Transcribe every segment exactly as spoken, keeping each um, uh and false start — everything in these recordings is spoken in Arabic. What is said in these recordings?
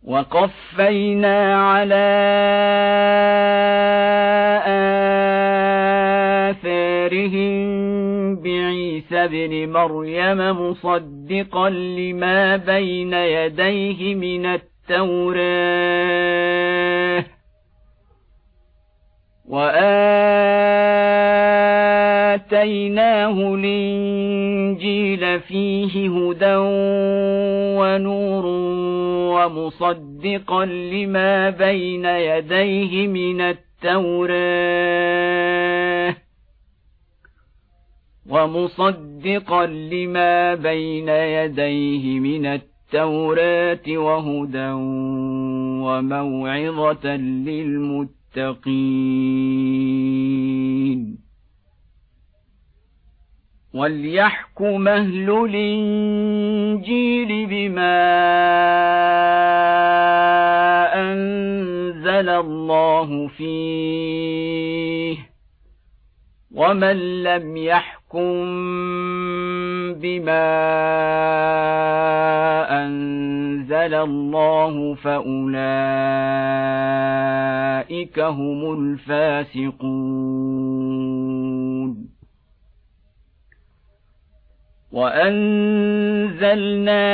وقفينا على آثارهم بعيسى ابن مريم مصدقا لما بين يديه من التوراة وآتيناه الإنجيل فيه هدى ونور ومصدقا لما بين يديه من التوراة ومصدقا لما بين يديه من التوراة وهدى وموعظة للمتقين وليحكم أهل الإنجيل بما أنزل الله فيه ومن لم يحكم بما أنزل الله فأولئك هم الفاسقون وأنزلنا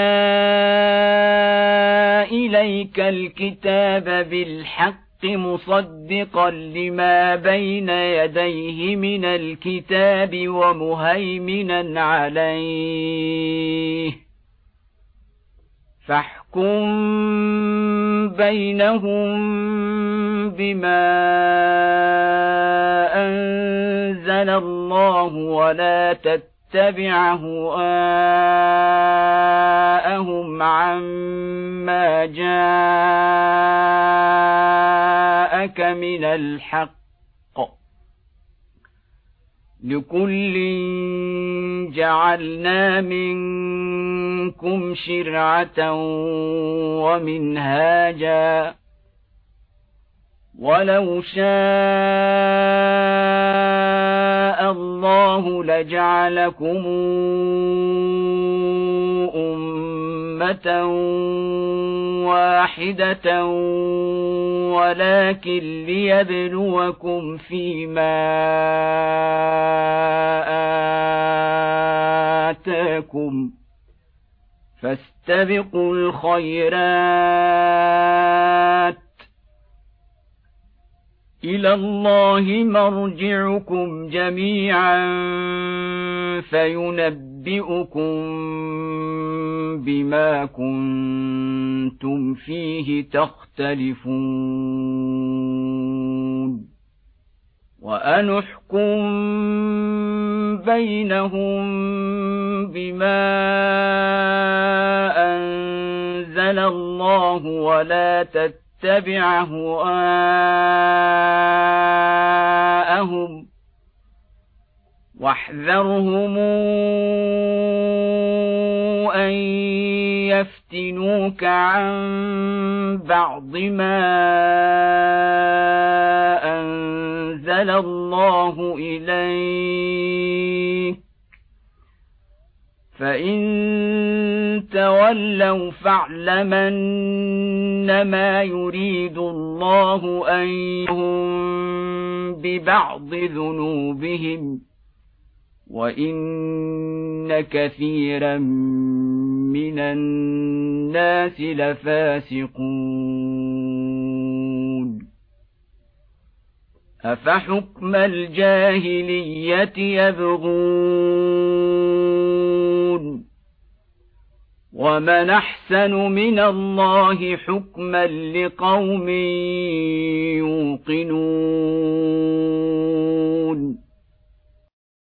إليك الكتاب بالحق مصدقا لما بين يديه من الكتاب ومهيمنا عليه فاحكم بينهم بما أنزل الله ولا تتبع اتبع هواءهم عما جاءك من الحق لكل جعلنا منكم شرعة ومنهاجا ولو شاء الله لجعلكم أمة واحدة ولكن ليبلوكم فيما آتاكم فاستبقوا الخيرات إلى الله مرجعكم جميعا فينبئكم بما كنتم فيه تختلفون وأن احكم بينهم بما أنزل الله ولا تتبعوا اتبع هواءهم واحذرهم أن يفتنوك عن بعض ما أنزل الله إليك فإن تولوا فاعلم أنما يريد الله أن يهم ببعض ذنوبهم وإن كثيرا من الناس لفاسقون أفحكم الجاهلية يبغون ومن أحسن من الله حكما لقوم يوقنون